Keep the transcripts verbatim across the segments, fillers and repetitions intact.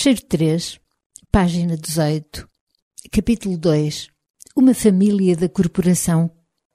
Fecheiro três, página dezoito, capítulo dois. Uma família da corporação.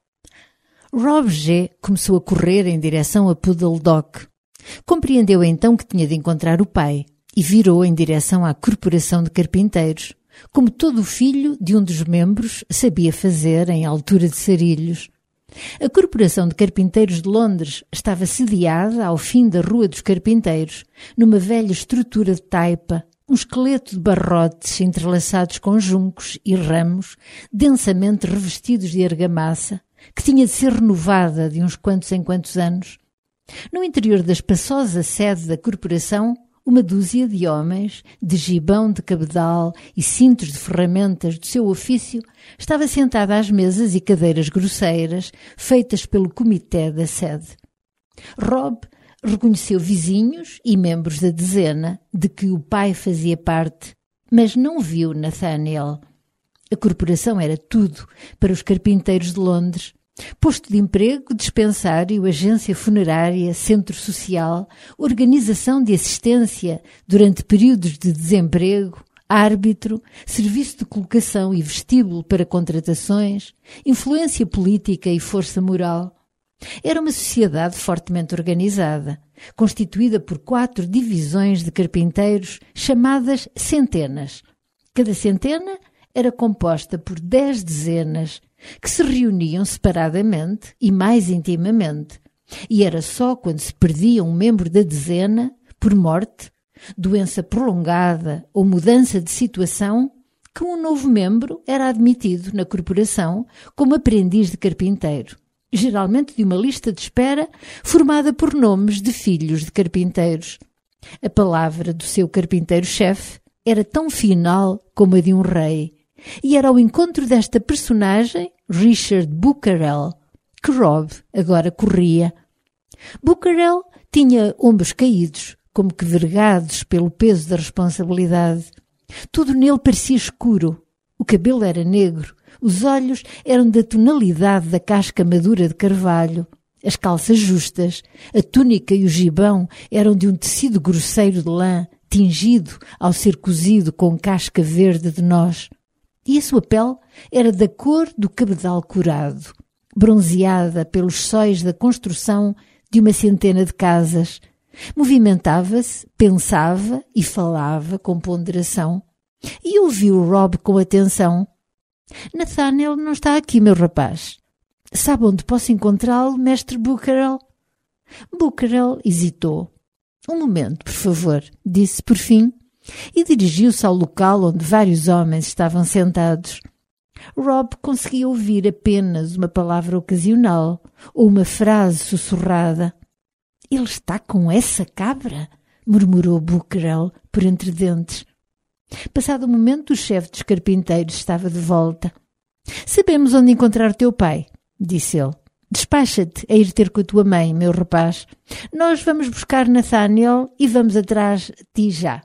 Rob G. começou a correr em direção a Puddle Dock. Compreendeu então que tinha de encontrar o pai e virou em direção à corporação de carpinteiros, como todo o filho de um dos membros sabia fazer em altura de sarilhos. A Corporação de Carpinteiros de Londres estava sediada ao fim da Rua dos Carpinteiros, numa velha estrutura de taipa, um esqueleto de barrotes entrelaçados com juncos e ramos, densamente revestidos de argamassa, que tinha de ser renovada de uns quantos em quantos anos. No interior da espaçosa sede da corporação, uma dúzia de homens, de gibão de cabedal e cintos de ferramentas do seu ofício, estava sentada às mesas e cadeiras grosseiras, feitas pelo comitê da sede. Rob reconheceu vizinhos e membros da dezena, de que o pai fazia parte, mas não viu Nathaniel. A corporação era tudo para os carpinteiros de Londres. Posto de emprego, dispensário, agência funerária, centro social, organização de assistência durante períodos de desemprego, árbitro, serviço de colocação e vestíbulo para contratações, influência política e força moral. Era uma sociedade fortemente organizada, constituída por quatro divisões de carpinteiros chamadas centenas. Cada centena era composta por dez dezenas, que se reuniam separadamente e mais intimamente, e era só quando se perdia um membro da dezena, por morte, doença prolongada ou mudança de situação, que um novo membro era admitido na corporação como aprendiz de carpinteiro, geralmente de uma lista de espera formada por nomes de filhos de carpinteiros. A palavra do seu carpinteiro-chefe era tão final como a de um rei, e era ao encontro desta personagem, Richard Bucarell, que Rob agora corria. Bucarell tinha ombros caídos, como que vergados pelo peso da responsabilidade. Tudo nele parecia escuro. O cabelo era negro, os olhos eram da tonalidade da casca madura de carvalho, as calças justas, a túnica e o gibão eram de um tecido grosseiro de lã, tingido ao ser cozido com casca verde de noz. E a sua pele era da cor do cabedal curado, bronzeada pelos sóis da construção de uma centena de casas. Movimentava-se, pensava e falava com ponderação. E ouviu Rob com atenção. Nathaniel não está aqui, meu rapaz. Sabe onde posso encontrá-lo, mestre Bucarell? Bucarell hesitou. Um momento, por favor, disse por fim, e dirigiu-se ao local onde vários homens estavam sentados. Rob conseguia ouvir apenas uma palavra ocasional ou uma frase sussurrada. — Ele está com essa cabra? Murmurou Bucarell por entre dentes. Passado um momento, o chefe dos carpinteiros estava de volta. — Sabemos onde encontrar teu pai, disse ele. — Despacha-te a ir ter com a tua mãe, meu rapaz. Nós vamos buscar Nathaniel e vamos atrás de ti já.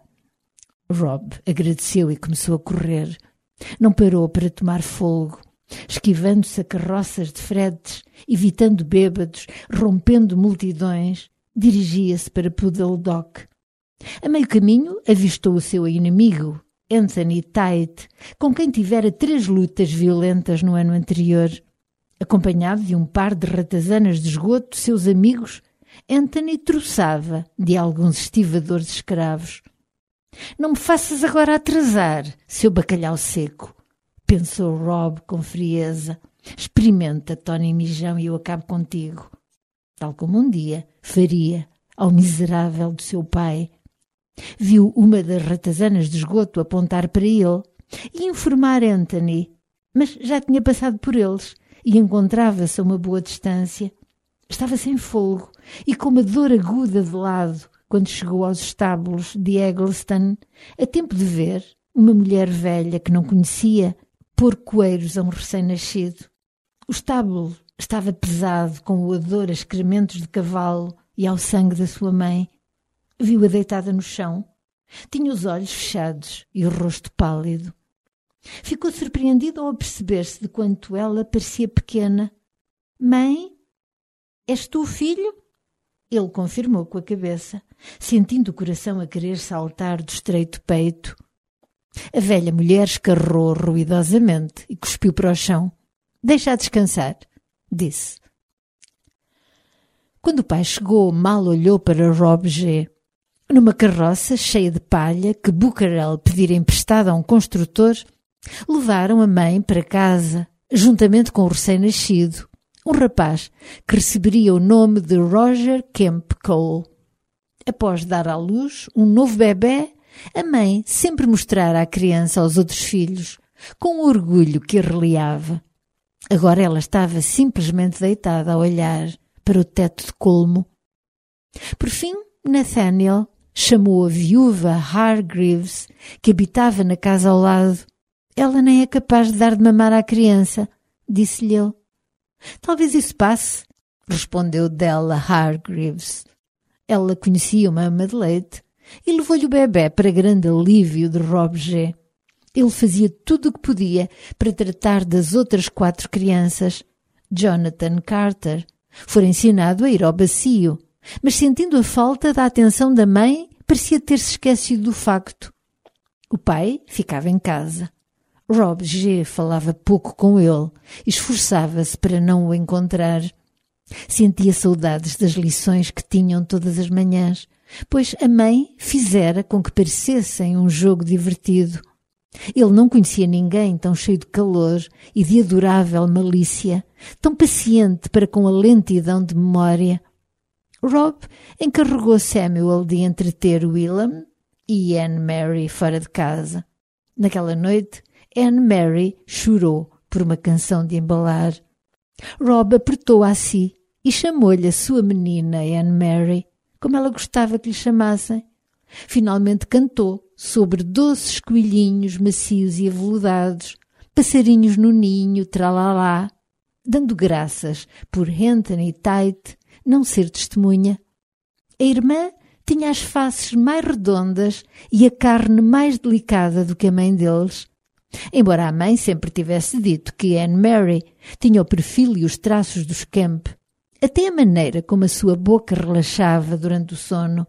Rob agradeceu e começou a correr. Não parou para tomar fôlego, esquivando-se a carroças de fretes, evitando bêbados, rompendo multidões, dirigia-se para Puddle Dock. A meio caminho avistou o seu inimigo, Anthony Tate, com quem tivera três lutas violentas no ano anterior. Acompanhado de um par de ratazanas de esgoto, seus amigos, Anthony troçava de alguns estivadores escravos. — Não me faças agora atrasar, seu bacalhau seco, pensou Rob com frieza. Experimenta, Tony Mijão, e eu acabo contigo. Tal como um dia faria ao miserável do seu pai. Viu uma das ratazanas de esgoto apontar para ele e informar Anthony, mas já tinha passado por eles e encontrava-se a uma boa distância. Estava sem fôlego e com uma dor aguda de lado, quando chegou aos estábulos de Eggleston, a tempo de ver uma mulher velha que não conhecia pôr coeiros a um recém-nascido. O estábulo estava pesado com o odor a excrementos de cavalo e ao sangue da sua mãe. Viu-a deitada no chão. Tinha os olhos fechados e o rosto pálido. Ficou surpreendido ao aperceber-se de quanto ela parecia pequena. — Mãe? És tu o filho? Ele confirmou com a cabeça, sentindo o coração a querer saltar do estreito peito. A velha mulher escarrou ruidosamente e cuspiu para o chão. Deixa-a descansar, disse. Quando o pai chegou, mal olhou para Rob G. Numa carroça cheia de palha que Bucarel pedira emprestada a um construtor, levaram a mãe para casa, juntamente com o recém-nascido, um rapaz que receberia o nome de Roger Kemp Cole. Após dar à luz um novo bebê, a mãe sempre mostrara a criança aos outros filhos, com o orgulho que a reliava. Agora ela estava simplesmente deitada a olhar para o teto de colmo. Por fim, Nathaniel chamou a viúva Hargreaves, que habitava na casa ao lado. Ela nem é capaz de dar de mamar à criança, disse-lhe ele. Talvez isso passe, respondeu Della Hargreaves. Ela conhecia uma ama de leite e levou-lhe o bebê para grande alívio de Rob G. Ele fazia tudo o que podia para tratar das outras quatro crianças. Jonathan Carter fora ensinado a ir ao bacio, mas sentindo a falta da atenção da mãe, parecia ter-se esquecido do facto. O pai ficava em casa. Rob G. falava pouco com ele e esforçava-se para não o encontrar. Sentia saudades das lições que tinham todas as manhãs, pois a mãe fizera com que parecessem um jogo divertido. Ele não conhecia ninguém tão cheio de calor e de adorável malícia, tão paciente para com a lentidão de memória. Rob encarregou Samuel de entreter William e Anne Mary fora de casa. Naquela noite, Anne Mary chorou por uma canção de embalar. Rob apertou-a a si e chamou-lhe a sua menina Anne Mary, como ela gostava que lhe chamassem. Finalmente cantou sobre doces coelhinhos macios e aveludados, passarinhos no ninho, tralalá, dando graças por Anthony Tate não ser testemunha. A irmã tinha as faces mais redondas e a carne mais delicada do que a mãe deles. Embora a mãe sempre tivesse dito que Anne Mary tinha o perfil e os traços dos Kemp, até a maneira como a sua boca relaxava durante o sono.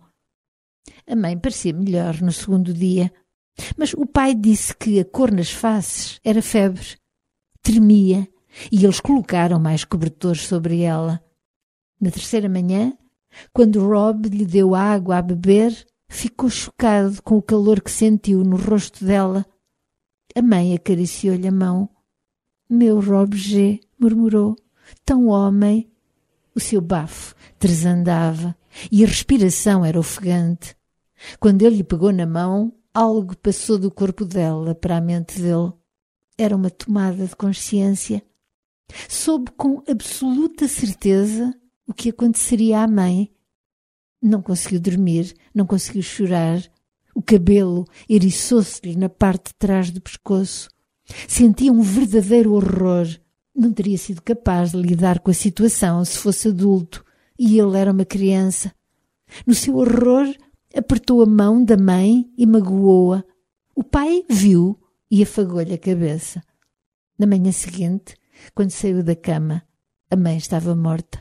A mãe parecia melhor no segundo dia, mas o pai disse que a cor nas faces era febre. Tremia e eles colocaram mais cobertores sobre ela. Na terceira manhã, quando Rob lhe deu água a beber, ficou chocado com o calor que sentiu no rosto dela. A mãe acariciou-lhe a mão. Meu Rob G, murmurou, tão homem. O seu bafo tresandava e a respiração era ofegante. Quando ele lhe pegou na mão, algo passou do corpo dela para a mente dele. Era uma tomada de consciência. Soube com absoluta certeza o que aconteceria à mãe. Não conseguiu dormir, não conseguiu chorar. O cabelo eriçou-se-lhe na parte de trás do pescoço. Sentia um verdadeiro horror. Não teria sido capaz de lidar com a situação se fosse adulto, e ele era uma criança. No seu horror, apertou a mão da mãe e magoou-a. O pai viu e afagou-lhe a cabeça. Na manhã seguinte, quando saiu da cama, a mãe estava morta.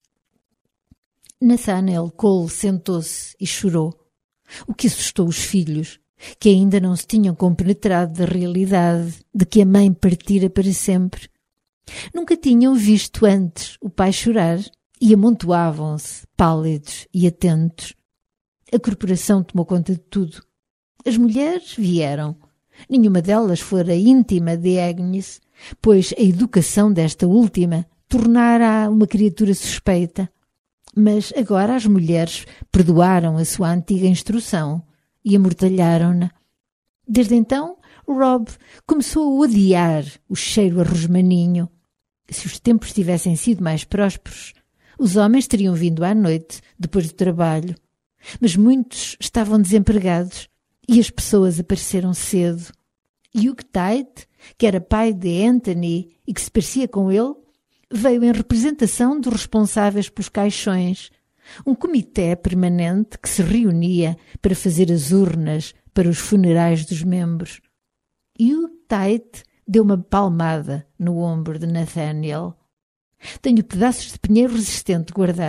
Nathaniel Cole sentou-se e chorou, o que assustou os filhos, que ainda não se tinham compenetrado da realidade de que a mãe partira para sempre. Nunca tinham visto antes o pai chorar e amontoavam-se, pálidos e atentos. A corporação tomou conta de tudo. As mulheres vieram. Nenhuma delas fora íntima de Agnes, pois a educação desta última tornara-a uma criatura suspeita. Mas agora as mulheres perdoaram a sua antiga instrução e amortalharam-na. Desde então, Rob começou a odiar o cheiro a rosmaninho. Se os tempos tivessem sido mais prósperos, os homens teriam vindo à noite, depois do trabalho. Mas muitos estavam desempregados e as pessoas apareceram cedo. Hugh Tate, que era pai de Anthony e que se parecia com ele, veio em representação dos responsáveis pelos caixões, um comitê permanente que se reunia para fazer as urnas para os funerais dos membros. Hugh Tate deu uma palmada no ombro de Nathaniel. Tenho pedaços de pinheiro resistente guardados.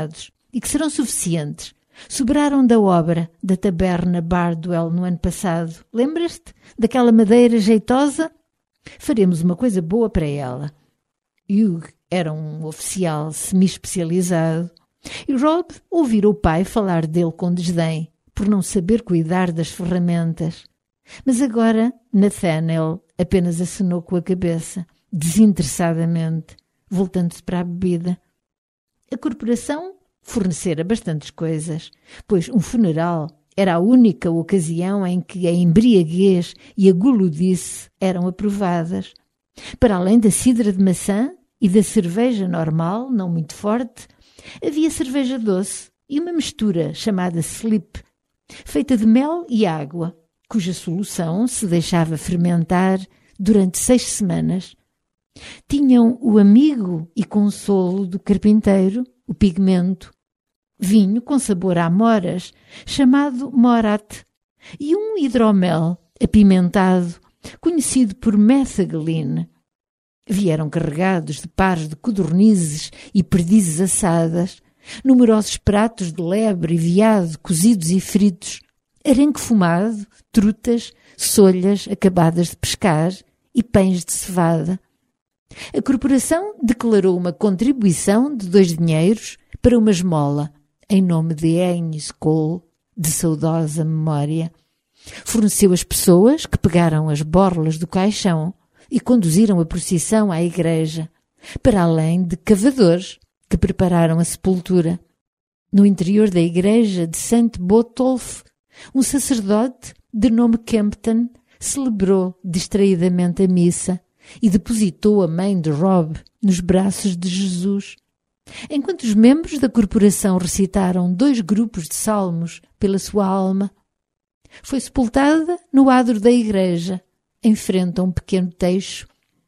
e que serão suficientes. Sobraram da obra da taberna Bardwell no ano passado. Lembras-te daquela madeira jeitosa? Faremos uma coisa boa para ela. Hugh era um oficial semi-especializado e Rob ouvira o pai falar dele com desdém, por não saber cuidar das ferramentas. Mas agora Nathaniel apenas acenou com a cabeça, desinteressadamente, voltando-se para a bebida. A corporação fornecera bastantes coisas, pois um funeral era a única ocasião em que a embriaguez e a guludice eram aprovadas. Para além da cidra de maçã e da cerveja normal, não muito forte, havia cerveja doce e uma mistura chamada slip, feita de mel e água, cuja solução se deixava fermentar durante seis semanas. Tinham o amigo e consolo do carpinteiro, o pigmento, vinho com sabor a amoras, chamado morat, e um hidromel apimentado, conhecido por methageline. Vieram carregados de pares de codornizes e perdizes assadas, numerosos pratos de lebre e veado cozidos e fritos, arenque fumado, trutas, solhas acabadas de pescar e pães de cevada. A corporação declarou uma contribuição de dois dinheiros para uma esmola, em nome de Agnes Cole, de saudosa memória. Forneceu as pessoas que pegaram as borlas do caixão e conduziram a procissão à igreja, para além de cavadores que prepararam a sepultura. No interior da igreja de Saint Botolph, um sacerdote de nome Kempton celebrou distraidamente a missa e depositou a mãe de Rob nos braços de Jesus, enquanto os membros da corporação recitaram dois grupos de salmos pela sua alma. Foi sepultada no adro da igreja, em frente a um pequeno teixo.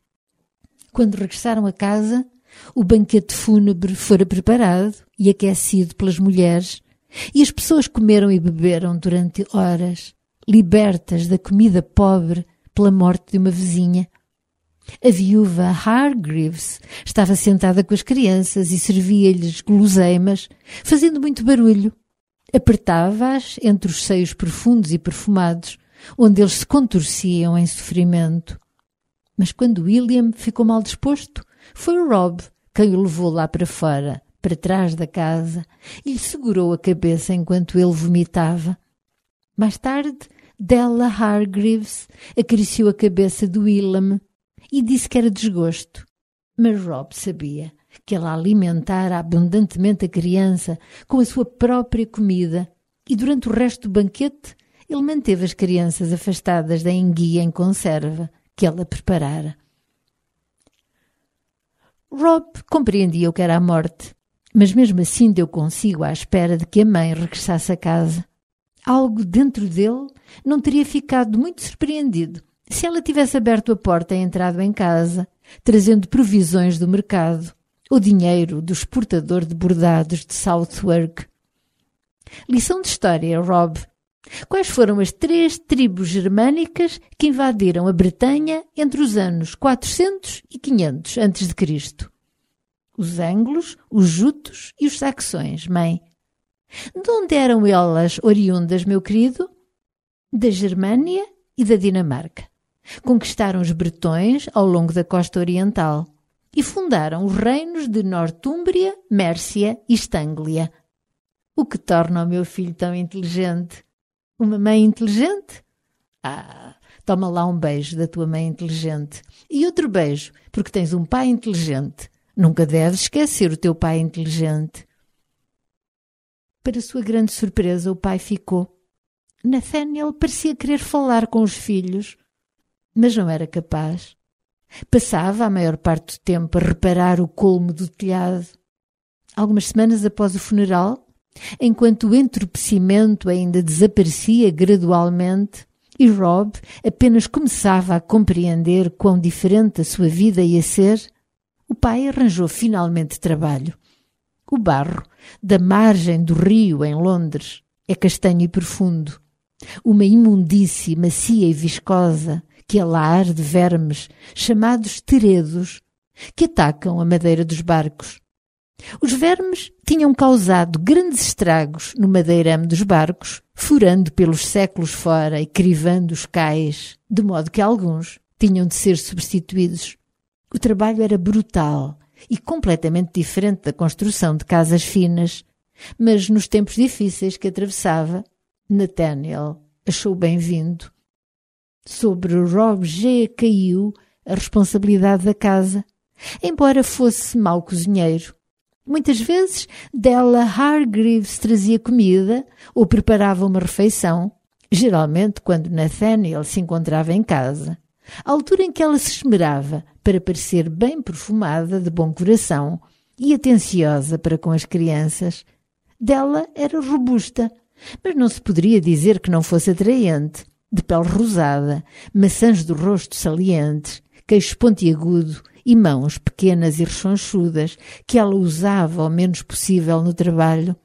Quando regressaram a casa, o banquete fúnebre fora preparado e aquecido pelas mulheres, e as pessoas comeram e beberam durante horas, libertas da comida pobre pela morte de uma vizinha. A viúva Hargreaves estava sentada com as crianças e servia-lhes guloseimas, fazendo muito barulho. Apertava-as entre os seios profundos e perfumados, onde eles se contorciam em sofrimento. Mas quando William ficou mal disposto, foi o Rob quem o levou lá para fora, para trás da casa, e lhe segurou a cabeça enquanto ele vomitava. Mais tarde, Della Hargreaves acariciou a cabeça de William e disse que era desgosto. Mas Rob sabia que ela alimentara abundantemente a criança com a sua própria comida e durante o resto do banquete ele manteve as crianças afastadas da enguia em conserva que ela preparara. Rob compreendia o que era a morte, mas mesmo assim deu consigo à espera de que a mãe regressasse a casa. Algo dentro dele não teria ficado muito surpreendido se ela tivesse aberto a porta e entrado em casa, trazendo provisões do mercado, ou dinheiro do exportador de bordados de Southwark. Lição de história, Rob. Quais foram as três tribos germânicas que invadiram a Bretanha entre os anos quatrocentos e quinhentos antes de Cristo? Os anglos, os jutos e os saxões, mãe. De onde eram elas oriundas, meu querido? Da Germânia e da Dinamarca. Conquistaram os bretões ao longo da costa oriental e fundaram os reinos de Nortúmbria, Mércia e Estânglia. O que torna o meu filho tão inteligente. Uma mãe inteligente? Ah, toma lá um beijo da tua mãe inteligente. E outro beijo, porque tens um pai inteligente. Nunca deves esquecer o teu pai inteligente. Para sua grande surpresa, o pai ficou. Nathaniel parecia querer falar com os filhos, mas não era capaz. Passava a maior parte do tempo a reparar o colmo do telhado. Algumas semanas após o funeral, enquanto o entorpecimento ainda desaparecia gradualmente e Rob apenas começava a compreender quão diferente a sua vida ia ser, o pai arranjou finalmente trabalho. O barro da margem do rio em Londres é castanho e profundo, uma imundície macia e viscosa que é lar de vermes chamados teredos que atacam a madeira dos barcos. Os vermes tinham causado grandes estragos no madeirame dos barcos, furando pelos séculos fora e crivando os cais, de modo que alguns tinham de ser substituídos. O trabalho era brutal e completamente diferente da construção de casas finas, mas nos tempos difíceis que atravessava, Nathaniel achou bem-vindo. Sobre Rob G. caiu a responsabilidade da casa, embora fosse mau cozinheiro. Muitas vezes Della Hargreaves trazia comida ou preparava uma refeição, geralmente quando Nathaniel se encontrava em casa, à altura em que ela se esmerava para parecer bem perfumada, de bom coração e atenciosa para com as crianças. Della era robusta, mas não se poderia dizer que não fosse atraente, de pele rosada, maçãs do rosto salientes, queixo pontiagudo e mãos pequenas e rechonchudas que ela usava o menos possível no trabalho.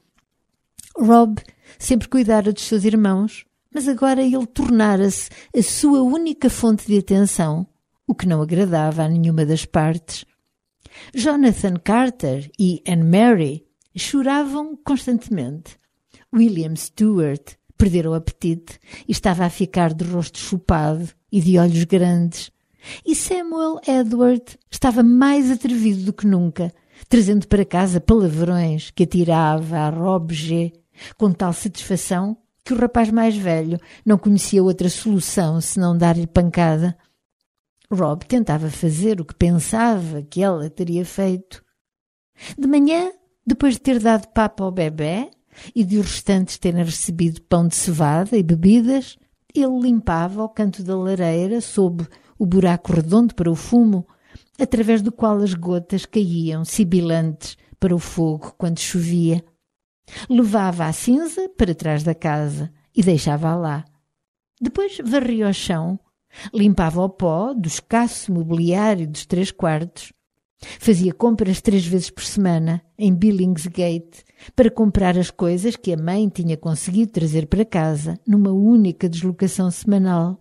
Rob sempre cuidara dos seus irmãos, mas agora ele tornara-se a sua única fonte de atenção, o que não agradava a nenhuma das partes. Jonathan Carter e Anne Mary choravam constantemente. William Stewart perdera o apetite e estava a ficar de rosto chupado e de olhos grandes. E Samuel Edward estava mais atrevido do que nunca, trazendo para casa palavrões que atirava a Rob G. com tal satisfação que o rapaz mais velho não conhecia outra solução senão dar-lhe pancada. Rob tentava fazer o que pensava que ela teria feito. De manhã, depois de ter dado papa ao bebé e de os restantes terem recebido pão de cevada e bebidas, ele limpava o canto da lareira sob o buraco redondo para o fumo, através do qual as gotas caíam sibilantes para o fogo quando chovia. Levava a cinza para trás da casa e deixava-a lá. Depois varria o chão, limpava o pó do escasso mobiliário dos três quartos. Fazia compras três vezes por semana em Billingsgate para comprar as coisas que a mãe tinha conseguido trazer para casa numa única deslocação semanal.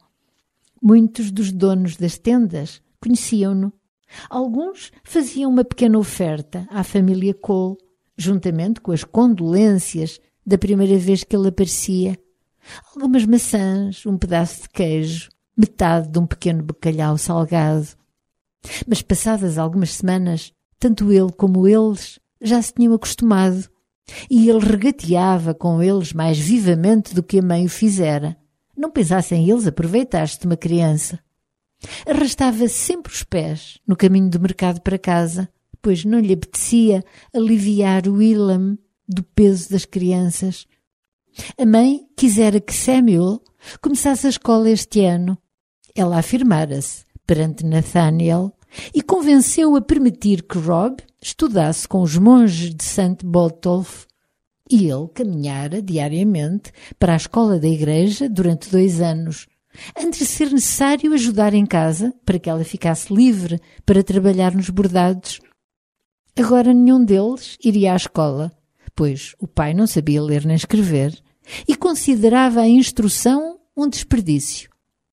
Muitos dos donos das tendas conheciam-no. Alguns faziam uma pequena oferta à família Cole, juntamente com as condolências da primeira vez que ele aparecia. Algumas maçãs, um pedaço de queijo, metade de um pequeno bacalhau salgado. Mas passadas algumas semanas, tanto ele como eles já se tinham acostumado, e ele regateava com eles mais vivamente do que a mãe o fizera. Não pensassem eles aproveitar-se de uma criança. Arrastava sempre os pés no caminho do mercado para casa, pois não lhe apetecia aliviar o William do peso das crianças. A mãe quisera que Samuel começasse a escola este ano. Ela afirmara-se perante Nathaniel e convenceu-o a permitir que Rob estudasse com os monges de Saint Botolph, e ele caminhara diariamente para a escola da igreja durante dois anos, antes de ser necessário ajudar em casa para que ela ficasse livre para trabalhar nos bordados. Agora nenhum deles iria à escola, pois o pai não sabia ler nem escrever e considerava a instrução um desperdício.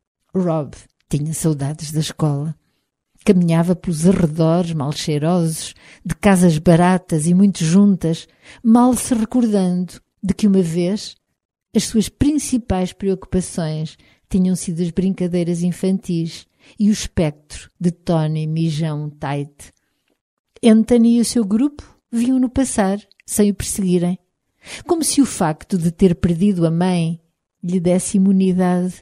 Rob tinha saudades da escola. Caminhava pelos arredores mal cheirosos, de casas baratas e muito juntas, mal se recordando de que uma vez as suas principais preocupações tinham sido as brincadeiras infantis e o espectro de Tony Mijão Tate. Anthony e o seu grupo viam-no passar, sem o perseguirem, como se o facto de ter perdido a mãe lhe desse imunidade.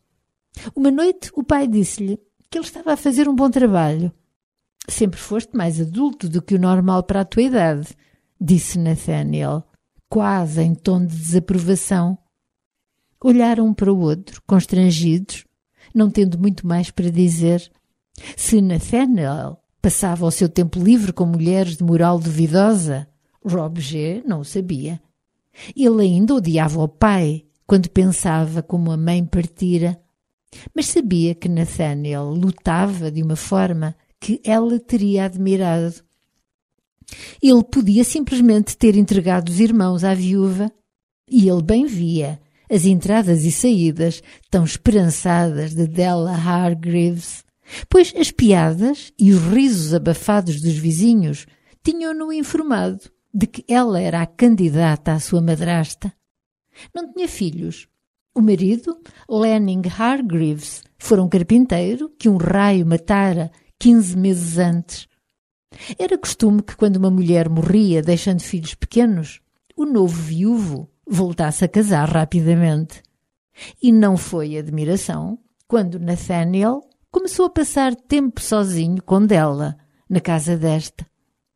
Uma noite o pai disse-lhe que ele estava a fazer um bom trabalho. Sempre foste mais adulto do que o normal para a tua idade, disse Nathaniel, quase em tom de desaprovação. Olharam um para o outro, constrangidos, não tendo muito mais para dizer. Se Nathaniel passava o seu tempo livre com mulheres de moral duvidosa, Rob G. não o sabia. Ele ainda odiava o pai quando pensava como a mãe partira, mas sabia que Nathaniel lutava de uma forma que ela teria admirado. Ele podia simplesmente ter entregado os irmãos à viúva, e ele bem via as entradas e saídas tão esperançadas de Della Hargreaves, pois as piadas e os risos abafados dos vizinhos tinham-no informado de que ela era a candidata à sua madrasta. Não tinha filhos. O marido, Lanning Hargreaves, fora um carpinteiro que um raio matara quinze meses antes. Era costume que, quando uma mulher morria deixando filhos pequenos, o novo viúvo voltasse a casar rapidamente. E não foi admiração quando Nathaniel começou a passar tempo sozinho com Della, na casa desta.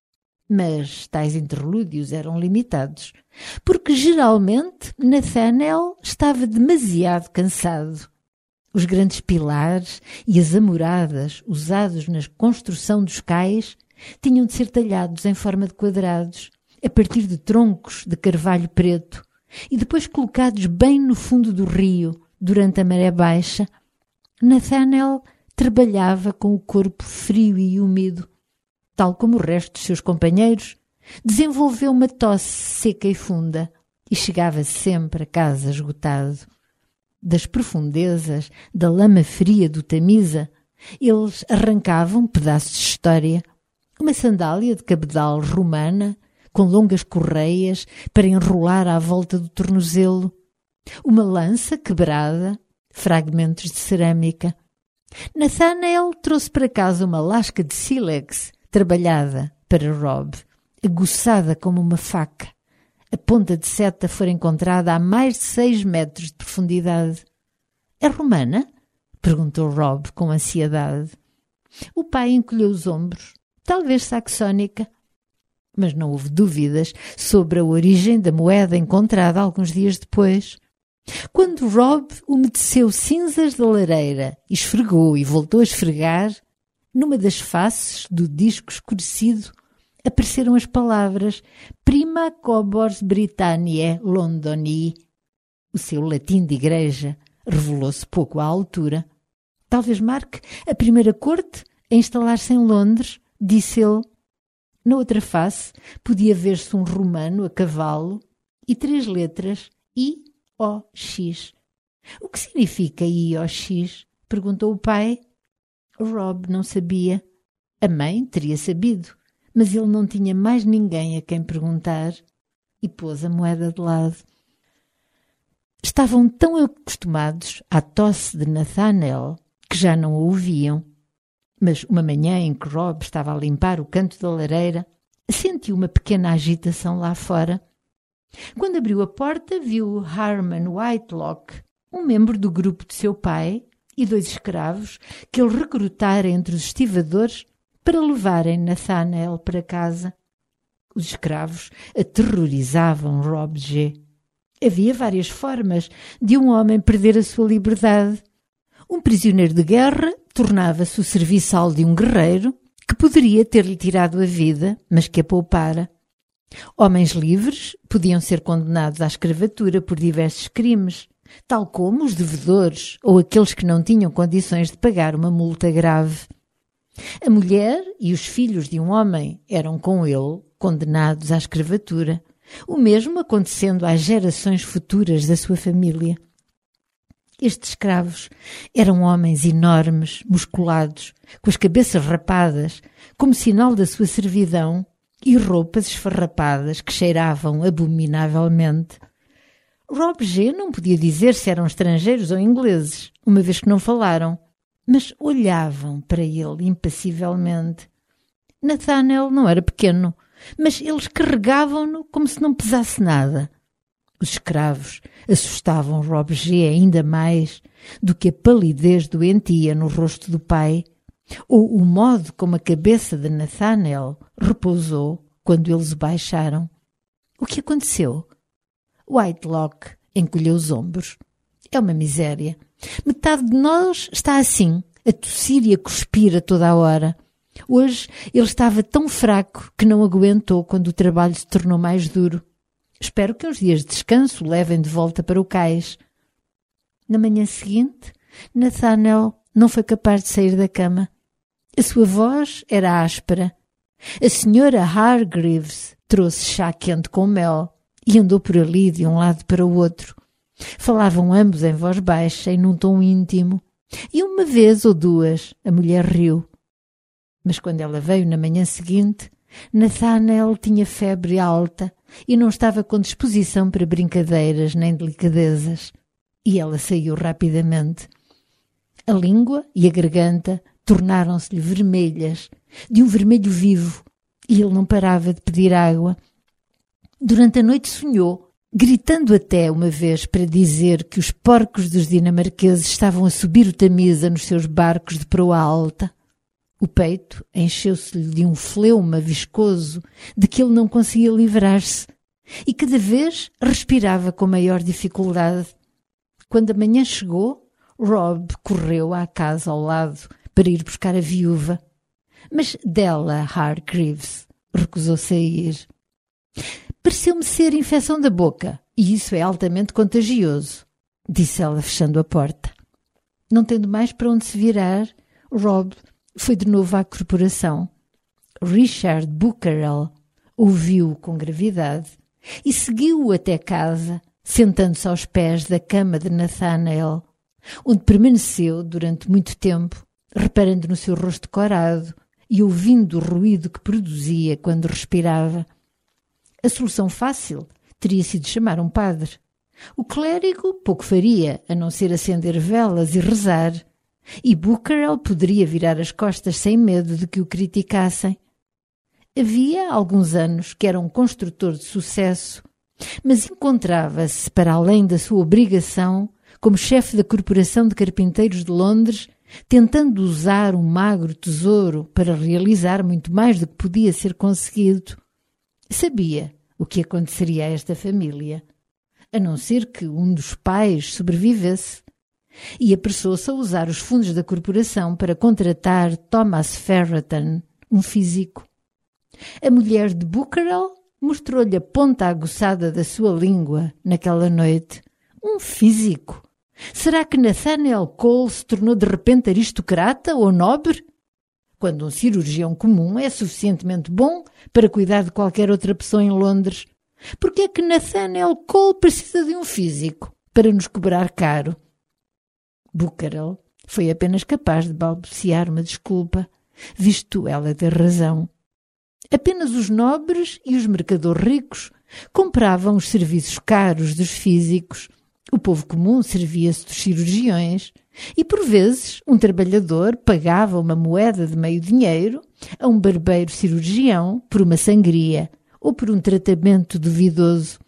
Mas tais interlúdios eram limitados, porque geralmente Nathaniel estava demasiado cansado. Os grandes pilares e as amoradas usados na construção dos cais tinham de ser talhados em forma de quadrados, a partir de troncos de carvalho preto, e depois colocados bem no fundo do rio, durante a maré baixa. Nathaniel trabalhava com o corpo frio e úmido. Tal como o resto dos seus companheiros, desenvolveu uma tosse seca e funda e chegava sempre a casa esgotado. Das profundezas da lama fria do Tamisa, eles arrancavam pedaços de história. Uma sandália de cabedal romana, com longas correias para enrolar à volta do tornozelo. Uma lança quebrada, fragmentos de cerâmica. Nathaniel trouxe para casa uma lasca de sílex, trabalhada para Rob, aguçada como uma faca. A ponta de seta fora encontrada a mais de seis metros de profundidade. — É romana? Perguntou Rob com ansiedade. O pai encolheu os ombros. Talvez saxónica. Mas não houve dúvidas sobre a origem da moeda encontrada alguns dias depois. Quando Rob umedeceu cinzas da lareira, esfregou e voltou a esfregar, numa das faces do disco escurecido apareceram as palavras Prima Cobors Britanniae Londoni. O seu latim de igreja revelou-se pouco à altura. Talvez marque a primeira corte a instalar-se em Londres, disse ele. Na outra face podia ver-se um romano a cavalo e três letras I O X. O que significa I O X? Perguntou o pai. Rob não sabia. A mãe teria sabido, mas ele não tinha mais ninguém a quem perguntar e pôs a moeda de lado. Estavam tão acostumados à tosse de Nathaniel que já não a ouviam. Mas uma manhã em que Rob estava a limpar o canto da lareira, sentiu uma pequena agitação lá fora. Quando abriu a porta, viu Harman Whitelock, um membro do grupo de seu pai, e dois escravos que ele recrutara entre os estivadores para levarem Nathaniel para casa. Os escravos aterrorizavam Rob G. Havia várias formas de um homem perder a sua liberdade. Um prisioneiro de guerra tornava-se o serviçal de um guerreiro que poderia ter-lhe tirado a vida, mas que a poupara. Homens livres podiam ser condenados à escravatura por diversos crimes, tal como os devedores ou aqueles que não tinham condições de pagar uma multa grave. A mulher e os filhos de um homem eram com ele condenados à escravatura, o mesmo acontecendo às gerações futuras da sua família. Estes escravos eram homens enormes, musculados, com as cabeças rapadas, como sinal da sua servidão, e roupas esfarrapadas que cheiravam abominavelmente. Rob G. não podia dizer se eram estrangeiros ou ingleses, uma vez que não falaram, mas olhavam para ele impassivelmente. Nathaniel não era pequeno, mas eles carregavam-no como se não pesasse nada. Os escravos assustavam Rob G. ainda mais do que a palidez doentia no rosto do pai, ou o modo como a cabeça de Nathaniel repousou quando eles o baixaram. O que aconteceu? Whitelock encolheu os ombros. É uma miséria. Metade de nós está assim, a tossir e a cuspir a toda a hora. Hoje ele estava tão fraco que não aguentou quando o trabalho se tornou mais duro. Espero que uns dias de descanso o levem de volta para o cais. Na manhã seguinte, Nathaniel não foi capaz de sair da cama. A sua voz era áspera. A senhora Hargreaves trouxe chá quente com mel e andou por ali de um lado para o outro. Falavam ambos em voz baixa e num tom íntimo. E uma vez ou duas a mulher riu. Mas quando ela veio na manhã seguinte, Nathanael tinha febre alta e não estava com disposição para brincadeiras nem delicadezas. E ela saiu rapidamente. A língua e a garganta tornaram-se-lhe vermelhas, de um vermelho vivo, e ele não parava de pedir água. Durante a noite sonhou, gritando até uma vez para dizer que os porcos dos dinamarqueses estavam a subir o Tamisa nos seus barcos de proa alta. O peito encheu-se-lhe de um fleuma viscoso de que ele não conseguia livrar-se e cada vez respirava com maior dificuldade. Quando a manhã chegou, Rob correu à casa ao lado para ir buscar a viúva, mas Della Hargreaves recusou-se a ir. Pareceu-me ser infecção da boca e isso é altamente contagioso, disse ela fechando a porta. Não tendo mais para onde se virar, Rob foi de novo à corporação. Richard Bucarell ouviu-o com gravidade e seguiu-o até casa, sentando-se aos pés da cama de Nathanael, onde permaneceu durante muito tempo, reparando no seu rosto corado e ouvindo o ruído que produzia quando respirava. A solução fácil teria sido chamar um padre. O clérigo pouco faria, a não ser acender velas e rezar, e Bucarell poderia virar as costas sem medo de que o criticassem. Havia alguns anos que era um construtor de sucesso, mas encontrava-se, para além da sua obrigação, como chefe da Corporação de Carpinteiros de Londres, tentando usar um magro tesouro para realizar muito mais do que podia ser conseguido. Sabia o que aconteceria a esta família, a não ser que um dos pais sobrevivesse, e apressou-se a usar os fundos da corporação para contratar Thomas Ferreton, um físico. A mulher de Bucarell mostrou-lhe a ponta aguçada da sua língua naquela noite. Um físico? Será que Nathanael Cole se tornou de repente aristocrata ou nobre? Quando um cirurgião comum é suficientemente bom para cuidar de qualquer outra pessoa em Londres, por que é que Nathanael Cole precisa de um físico para nos cobrar caro? Bucarell foi apenas capaz de balbuciar uma desculpa, visto ela ter razão. Apenas os nobres e os mercadores ricos compravam os serviços caros dos físicos. O povo comum servia-se dos cirurgiões e, por vezes, um trabalhador pagava uma moeda de meio dinheiro a um barbeiro cirurgião por uma sangria ou por um tratamento duvidoso.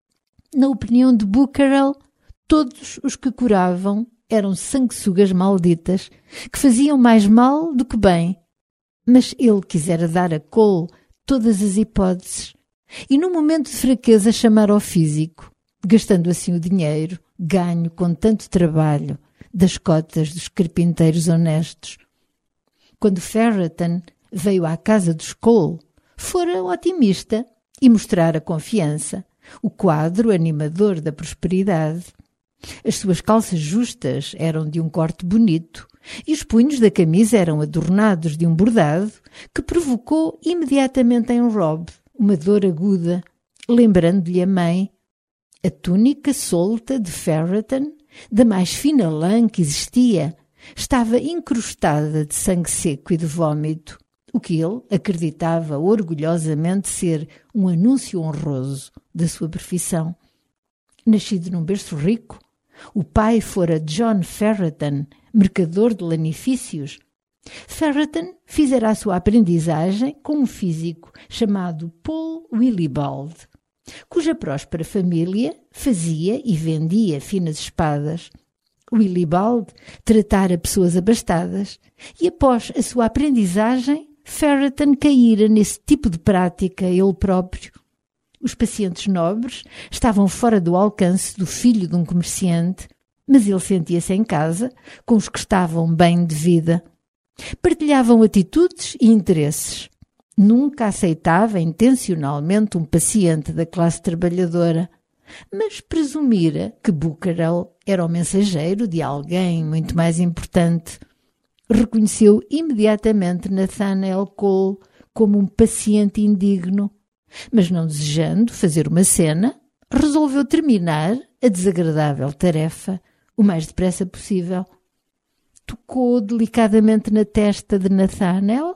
Na opinião de Bucarell, todos os que curavam eram sanguessugas malditas que faziam mais mal do que bem. Mas ele quisera dar a Cole todas as hipóteses e, num momento de fraqueza, chamar ao físico, gastando assim o dinheiro, ganho com tanto trabalho, das cotas dos carpinteiros honestos. Quando Ferreton veio à casa dos Cole, fora otimista e mostrara confiança, o quadro animador da prosperidade. As suas calças justas eram de um corte bonito e os punhos da camisa eram adornados de um bordado que provocou imediatamente em Rob uma dor aguda, lembrando-lhe a mãe. A túnica solta de Ferreton, da mais fina lã que existia, estava incrustada de sangue seco e de vômito, o que ele acreditava orgulhosamente ser um anúncio honroso da sua profissão. Nascido num berço rico, o pai fora John Ferreton, mercador de lanifícios. Ferreton fizera a sua aprendizagem com um físico chamado Paul Willibald, cuja próspera família fazia e vendia finas espadas. Willibald tratara pessoas abastadas e, após a sua aprendizagem, Ferreton caíra nesse tipo de prática ele próprio. Os pacientes nobres estavam fora do alcance do filho de um comerciante, mas ele sentia-se em casa com os que estavam bem de vida. Partilhavam atitudes e interesses. Nunca aceitava intencionalmente um paciente da classe trabalhadora, mas presumira que Bucarell era o mensageiro de alguém muito mais importante. Reconheceu imediatamente Nathanael Cole como um paciente indigno, mas não desejando fazer uma cena, resolveu terminar a desagradável tarefa o mais depressa possível. Tocou delicadamente na testa de Nathanael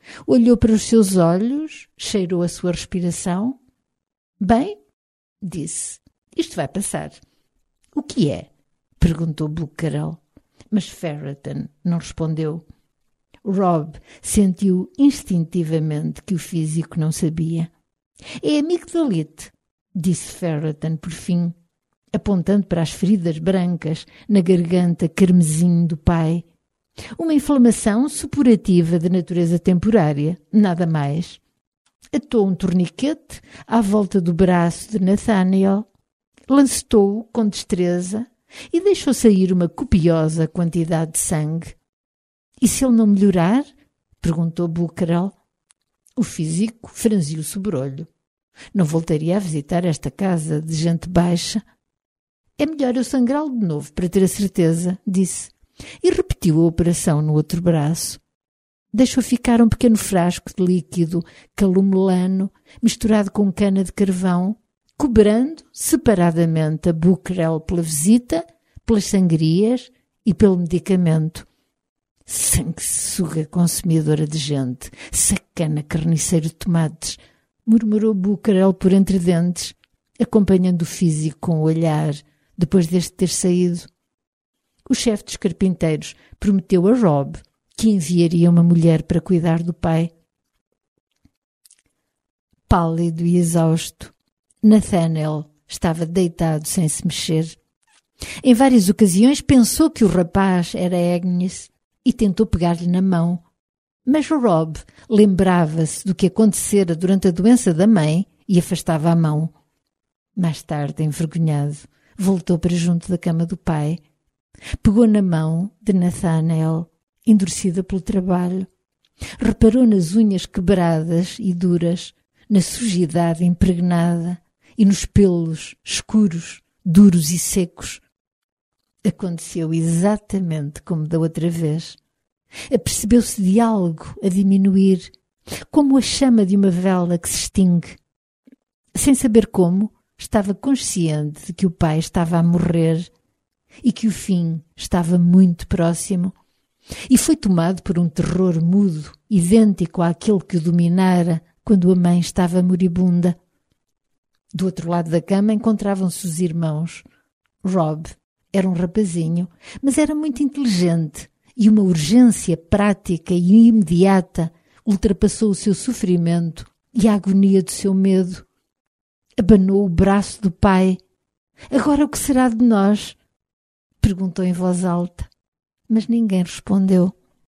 Olhou para os seus olhos, cheirou a sua respiração. Bem, disse, isto vai passar. O que é? Perguntou Bucarel, mas Ferreton não respondeu. Rob sentiu instintivamente que o físico não sabia. É amigdalite, disse Ferreton por fim, apontando para as feridas brancas na garganta carmesim do pai. Uma inflamação supurativa de natureza temporária, nada mais. Atou um torniquete à volta do braço de Nathaniel, lancetou-o com destreza e deixou sair uma copiosa quantidade de sangue. E se ele não melhorar? Perguntou Bucarel. O físico franziu o sobrolho. Não voltaria a visitar esta casa de gente baixa. É melhor eu sangrá-lo de novo para ter a certeza, disse, e repetiu a operação no outro braço. Deixou ficar um pequeno frasco de líquido calumelano misturado com cana de carvão, cobrando separadamente a Bucarel pela visita, pelas sangrias e pelo medicamento. Sanguessuga consumidora de gente, sacana carniceiro de tomates, murmurou Bucarel por entre dentes, acompanhando o físico com o olhar, depois deste ter saído. O chefe dos carpinteiros prometeu a Rob que enviaria uma mulher para cuidar do pai. Pálido e exausto, Nathaniel estava deitado sem se mexer. Em várias ocasiões pensou que o rapaz era Agnes e tentou pegar-lhe na mão, mas Rob lembrava-se do que acontecera durante a doença da mãe e afastava a mão. Mais tarde, envergonhado, voltou para junto da cama do pai. Pegou na mão de Nathaniel, endurecida pelo trabalho. Reparou nas unhas quebradas e duras, na sujidade impregnada e nos pelos escuros, duros e secos. Aconteceu exatamente como da outra vez. Apercebeu-se de algo a diminuir, como a chama de uma vela que se extingue. Sem saber como, estava consciente de que o pai estava a morrer e que o fim estava muito próximo, e foi tomado por um terror mudo, idêntico àquele que o dominara quando a mãe estava moribunda. Do outro lado da cama encontravam-se os irmãos. Rob era um rapazinho, mas era muito inteligente, e uma urgência prática e imediata ultrapassou o seu sofrimento e a agonia do seu medo. Abanou o braço do pai. Agora o que será de nós? Perguntou em voz alta, mas ninguém respondeu.